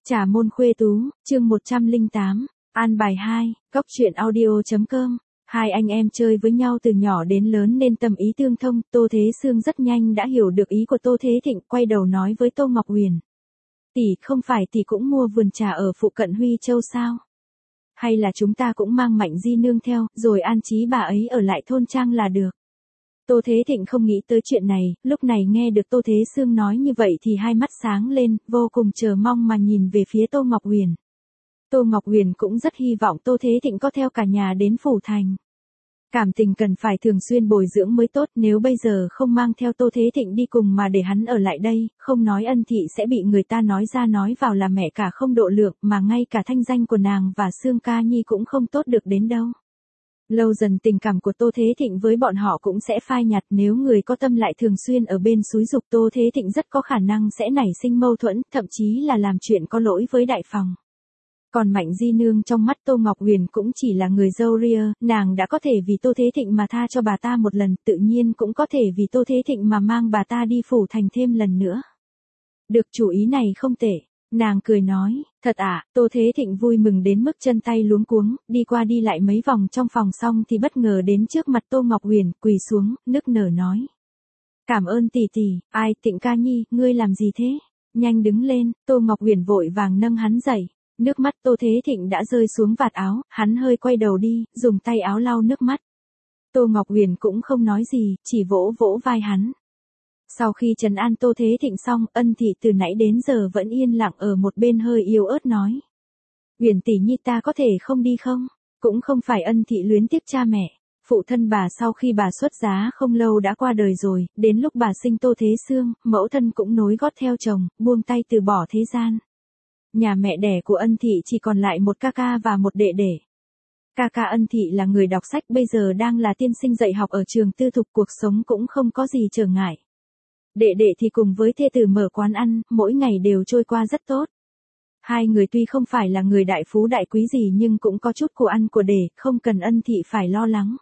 Trà môn khuê tú, chương 108, an bài 2, cóc truyện audio.com. Hai anh em chơi với nhau từ nhỏ đến lớn nên tâm ý tương thông, Tô Thế Sương rất nhanh đã hiểu được ý của Tô Thế Thịnh, quay đầu nói với Tô Ngọc Huyền. Tỷ, không phải tỷ cũng mua vườn trà ở phụ cận Huy Châu sao? Hay là chúng ta cũng mang Mạnh Di Nương theo, rồi an trí bà ấy ở lại thôn trang là được. Tô Thế Thịnh không nghĩ tới chuyện này, lúc này nghe được Tô Thế Sương nói như vậy thì hai mắt sáng lên, vô cùng chờ mong mà nhìn về phía Tô Ngọc Huyền. Tô Ngọc Huyền cũng rất hy vọng Tô Thế Thịnh có theo cả nhà đến phủ thành. Cảm tình cần phải thường xuyên bồi dưỡng mới tốt, nếu bây giờ không mang theo Tô Thế Thịnh đi cùng mà để hắn ở lại đây, không nói Ân Thị sẽ bị người ta nói ra nói vào là mẹ cả không độ lượng, mà ngay cả thanh danh của nàng và Sương Ca Nhi cũng không tốt được đến đâu. Lâu dần tình cảm của Tô Thế Thịnh với bọn họ cũng sẽ phai nhạt, nếu người có tâm lại thường xuyên ở bên xúi giục Tô Thế Thịnh rất có khả năng sẽ nảy sinh mâu thuẫn, thậm chí là làm chuyện có lỗi với đại phòng. Còn Mạnh Di Nương trong mắt Tô Ngọc Huyền cũng chỉ là người dâu ria, nàng đã có thể vì Tô Thế Thịnh mà tha cho bà ta một lần, tự nhiên cũng có thể vì Tô Thế Thịnh mà mang bà ta đi phủ thành thêm lần nữa. Được, chủ ý này không tệ. Nàng cười nói, thật ạ, Tô Thế Thịnh vui mừng đến mức chân tay luống cuống, đi qua đi lại mấy vòng trong phòng xong thì bất ngờ đến trước mặt Tô Ngọc Huyền, quỳ xuống, nức nở nói. Cảm ơn tỷ tỷ, ai, Thịnh ca nhi, ngươi làm gì thế? Nhanh đứng lên, Tô Ngọc Huyền vội vàng nâng hắn dậy. Nước mắt Tô Thế Thịnh đã rơi xuống vạt áo, hắn hơi quay đầu đi, dùng tay áo lau nước mắt. Tô Ngọc Huyền cũng không nói gì, chỉ vỗ vỗ vai hắn. Sau khi trấn an Tô Thế Thịnh xong, Ân Thị từ nãy đến giờ vẫn yên lặng ở một bên hơi yếu ớt nói. Huyền tỷ nhi, ta có thể không đi không? Cũng không phải Ân Thị luyến tiếc cha mẹ. Phụ thân bà sau khi bà xuất giá không lâu đã qua đời rồi, đến lúc bà sinh Tô Thế Sương, mẫu thân cũng nối gót theo chồng, buông tay từ bỏ thế gian. Nhà mẹ đẻ của Ân Thị chỉ còn lại một ca ca và một đệ đệ. Ca ca Ân Thị là người đọc sách, bây giờ đang là tiên sinh dạy học ở trường tư thục, cuộc sống cũng không có gì trở ngại. Đệ đệ thì cùng với thê tử mở quán ăn, mỗi ngày đều trôi qua rất tốt. Hai người tuy không phải là người đại phú đại quý gì nhưng cũng có chút của ăn của để, không cần Ân Thị phải lo lắng.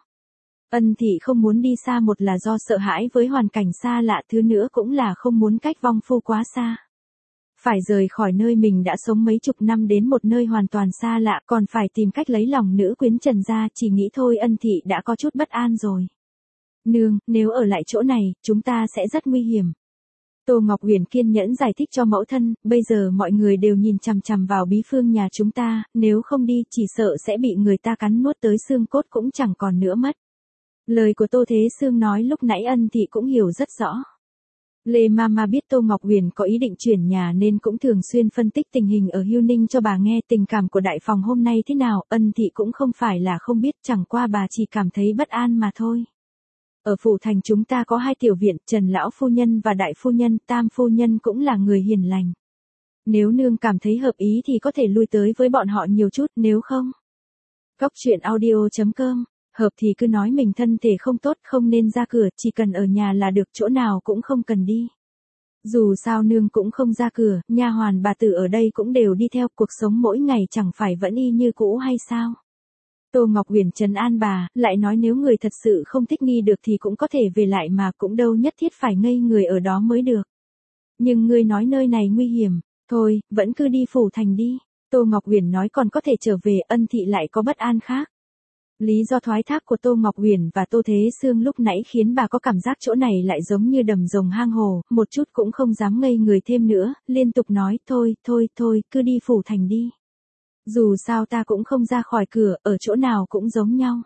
Ân Thị không muốn đi xa, một là do sợ hãi với hoàn cảnh xa lạ, thứ nữa cũng là không muốn cách vong phu quá xa. Phải rời khỏi nơi mình đã sống mấy chục năm đến một nơi hoàn toàn xa lạ, còn phải tìm cách lấy lòng nữ quyến Trần gia, chỉ nghĩ thôi Ân Thị đã có chút bất an rồi. Nương, nếu ở lại chỗ này, chúng ta sẽ rất nguy hiểm. Tô Ngọc Huyền kiên nhẫn giải thích cho mẫu thân, bây giờ mọi người đều nhìn chằm chằm vào bí phương nhà chúng ta, nếu không đi chỉ sợ sẽ bị người ta cắn nuốt tới xương cốt cũng chẳng còn nữa mất. Lời của Tô Thế Sương nói lúc nãy Ân Thị cũng hiểu rất rõ. Lê Mama biết Tô Ngọc Huyền có ý định chuyển nhà nên cũng thường xuyên phân tích tình hình ở Hưu Ninh cho bà nghe, tình cảm của đại phòng hôm nay thế nào, Ân Thị cũng không phải là không biết, chẳng qua bà chỉ cảm thấy bất an mà thôi. Ở phủ thành chúng ta có hai tiểu viện, Trần lão phu nhân và đại phu nhân, Tam phu nhân cũng là người hiền lành. Nếu nương cảm thấy hợp ý thì có thể lui tới với bọn họ nhiều chút, nếu không. Cóc truyện audio.com. Hợp thì cứ nói mình thân thể không tốt, không nên ra cửa, chỉ cần ở nhà là được, chỗ nào cũng không cần đi. Dù sao nương cũng không ra cửa, nha hoàn bà tử ở đây cũng đều đi theo, cuộc sống mỗi ngày chẳng phải vẫn y như cũ hay sao? Tô Ngọc Huyền trấn an bà, lại nói nếu người thật sự không thích nghi được thì cũng có thể về lại mà, cũng đâu nhất thiết phải ngây người ở đó mới được. Nhưng ngươi nói nơi này nguy hiểm, thôi, vẫn cứ đi phủ thành đi. Tô Ngọc Huyền nói còn có thể trở về, Ân Thị lại có bất an khác. Lý do thoái thác của Tô Ngọc Huyền và Tô Thế Sương lúc nãy khiến bà có cảm giác chỗ này lại giống như đầm rồng hang hồ, một chút cũng không dám ngây người thêm nữa, liên tục nói thôi, cứ đi phủ thành đi. Dù sao ta cũng không ra khỏi cửa, ở chỗ nào cũng giống nhau.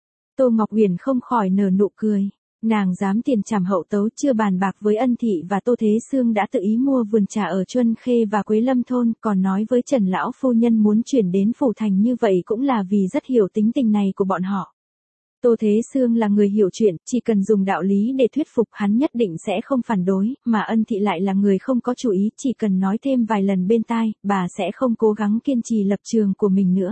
Tô Ngọc Huyền không khỏi nở nụ cười. Nàng dám tiền trảm hậu tấu, chưa bàn bạc với Ân Thị và Tô Thế Sương đã tự ý mua vườn trà ở Chuân Khê và Quế Lâm thôn, còn nói với Trần lão phu nhân muốn chuyển đến phủ thành như vậy cũng là vì rất hiểu tính tình này của bọn họ. Tô Thế Sương là người hiểu chuyện, chỉ cần dùng đạo lý để thuyết phục hắn nhất định sẽ không phản đối, mà Ân Thị lại là người không có chủ ý, chỉ cần nói thêm vài lần bên tai, bà sẽ không cố gắng kiên trì lập trường của mình nữa.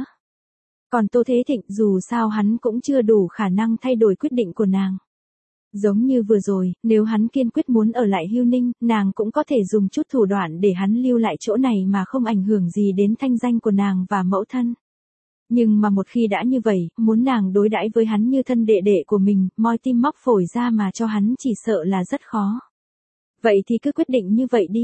Còn Tô Thế Thịnh, dù sao hắn cũng chưa đủ khả năng thay đổi quyết định của nàng. Giống như vừa rồi, nếu hắn kiên quyết muốn ở lại Hưu Ninh, nàng cũng có thể dùng chút thủ đoạn để hắn lưu lại chỗ này mà không ảnh hưởng gì đến thanh danh của nàng và mẫu thân. Nhưng mà một khi đã như vậy, muốn nàng đối đãi với hắn như thân đệ đệ của mình, moi tim móc phổi ra mà cho hắn chỉ sợ là rất khó. Vậy thì cứ quyết định như vậy đi.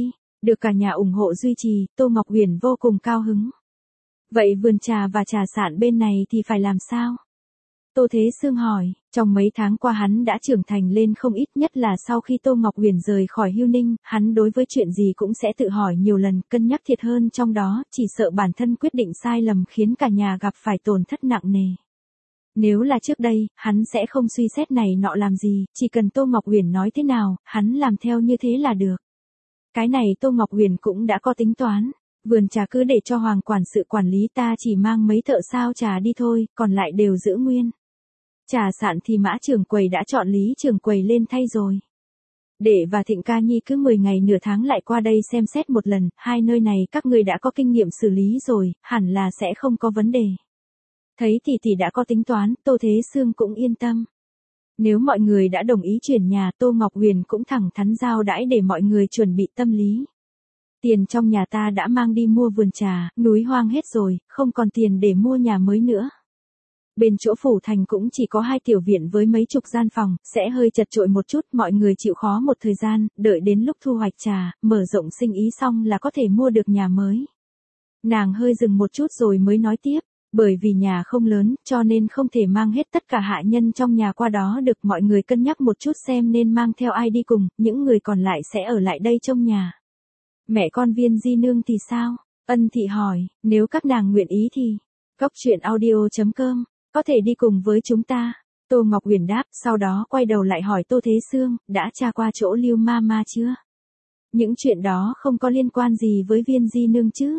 Được cả nhà ủng hộ duy trì, Tô Ngọc Uyển vô cùng cao hứng. Vậy vườn trà và trà sạn bên này thì phải làm sao? Tô Thế Sương hỏi, trong mấy tháng qua hắn đã trưởng thành lên không ít, nhất là sau khi Tô Ngọc Uyển rời khỏi Hưu Ninh, hắn đối với chuyện gì cũng sẽ tự hỏi nhiều lần, cân nhắc thiệt hơn, trong đó chỉ sợ bản thân quyết định sai lầm khiến cả nhà gặp phải tổn thất nặng nề. Nếu là trước đây, hắn sẽ không suy xét này nọ làm gì, chỉ cần Tô Ngọc Uyển nói thế nào, hắn làm theo như thế là được. Cái này Tô Ngọc Uyển cũng đã có tính toán. Vườn trà cứ để cho Hoàng quản sự quản lý, ta chỉ mang mấy thợ sao trà đi thôi, còn lại đều giữ nguyên. Trà sạn thì Mã trưởng quầy đã chọn Lý trưởng quầy lên thay rồi. Đệ và Thịnh Ca Nhi cứ 10 ngày nửa tháng lại qua đây xem xét một lần, hai nơi này các người đã có kinh nghiệm xử lý rồi, hẳn là sẽ không có vấn đề. Thấy tỷ đã có tính toán, Tô Thế Sương cũng yên tâm. Nếu mọi người đã đồng ý chuyển nhà, Tô Ngọc Uyển cũng thẳng thắn giao đãi để mọi người chuẩn bị tâm lý. Tiền trong nhà ta đã mang đi mua vườn trà, núi hoang hết rồi, không còn tiền để mua nhà mới nữa. Bên chỗ phủ thành cũng chỉ có 2 tiểu viện với mấy chục gian phòng, sẽ hơi chật chội một chút, mọi người chịu khó một thời gian, đợi đến lúc thu hoạch trà, mở rộng sinh ý xong là có thể mua được nhà mới. Nàng hơi dừng một chút rồi mới nói tiếp, bởi vì nhà không lớn, cho nên không thể mang hết tất cả hạ nhân trong nhà qua đó được, mọi người cân nhắc một chút xem nên mang theo ai đi cùng, những người còn lại sẽ ở lại đây trông nhà. Mẹ con Viên Di Nương thì sao? Ân Thị hỏi, nếu các nàng nguyện ý thì, Cóc Truyện Audio.com, có thể đi cùng với chúng ta. Tô Ngọc Uyển đáp, sau đó quay đầu lại hỏi Tô Thế Sương, đã tra qua chỗ Lưu Mama chưa? Những chuyện đó không có liên quan gì với Viên Di Nương chứ?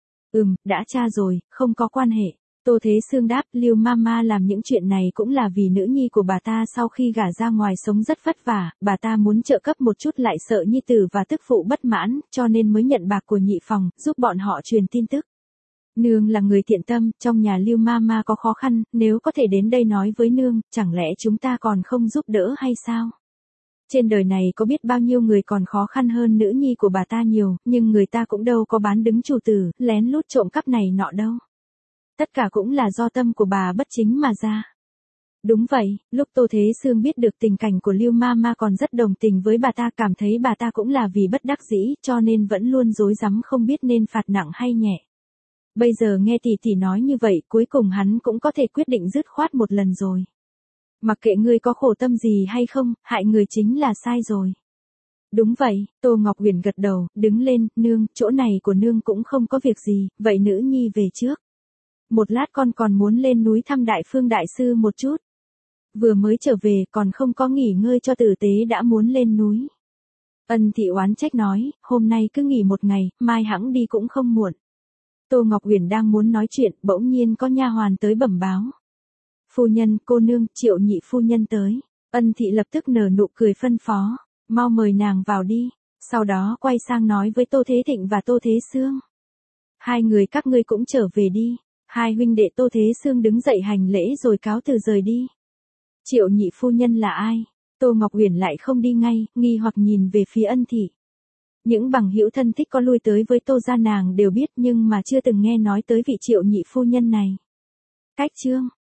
Đã tra rồi, không có quan hệ. Tô Thế Sương đáp, Lưu Mama làm những chuyện này cũng là vì nữ nhi của bà ta sau khi gả ra ngoài sống rất vất vả, bà ta muốn trợ cấp một chút lại sợ nhi tử và tức phụ bất mãn, cho nên mới nhận bạc của nhị phòng, giúp bọn họ truyền tin tức. Nương là người thiện tâm, trong nhà Lưu Mama có khó khăn, nếu có thể đến đây nói với nương, chẳng lẽ chúng ta còn không giúp đỡ hay sao? Trên đời này có biết bao nhiêu người còn khó khăn hơn nữ nhi của bà ta nhiều, nhưng người ta cũng đâu có bán đứng chủ tử, lén lút trộm cắp này nọ đâu. Tất cả cũng là do tâm của bà bất chính mà ra. Đúng vậy, lúc Tô Thế Sương biết được tình cảnh của Lưu Mama còn rất đồng tình với bà ta, cảm thấy bà ta cũng là vì bất đắc dĩ, cho nên vẫn luôn rối rắm không biết nên phạt nặng hay nhẹ. Bây giờ nghe tỷ nói như vậy, cuối cùng hắn cũng có thể quyết định dứt khoát một lần rồi. Mặc kệ ngươi có khổ tâm gì hay không, hại người chính là sai rồi. Đúng vậy, Tô Ngọc Uyển gật đầu, đứng lên, nương, chỗ này của nương cũng không có việc gì, vậy nữ nhi về trước. Một lát con còn muốn lên núi thăm Đại Phương Đại Sư một chút. Vừa mới trở về, còn không có nghỉ ngơi cho tử tế đã muốn lên núi. Ân Thị oán trách nói, hôm nay cứ nghỉ một ngày, mai hẵng đi cũng không muộn. Tô Ngọc Uyển đang muốn nói chuyện, bỗng nhiên có nha hoàn tới bẩm báo. Phu nhân, cô nương, Triệu nhị phu nhân tới. Ân Thị lập tức nở nụ cười phân phó, mau mời nàng vào đi. Sau đó quay sang nói với Tô Thế Thịnh và Tô Thế Sương. Hai người các ngươi cũng trở về đi. Hai huynh đệ Tô Thế Sương đứng dậy hành lễ rồi cáo từ rời đi. Triệu nhị phu nhân là ai? Tô Ngọc Uyển lại không đi ngay, nghi hoặc nhìn về phía Ân Thị. Những bằng hữu thân thích có lui tới với Tô gia nàng đều biết nhưng mà chưa từng nghe nói tới vị Triệu nhị phu nhân này. Cách chương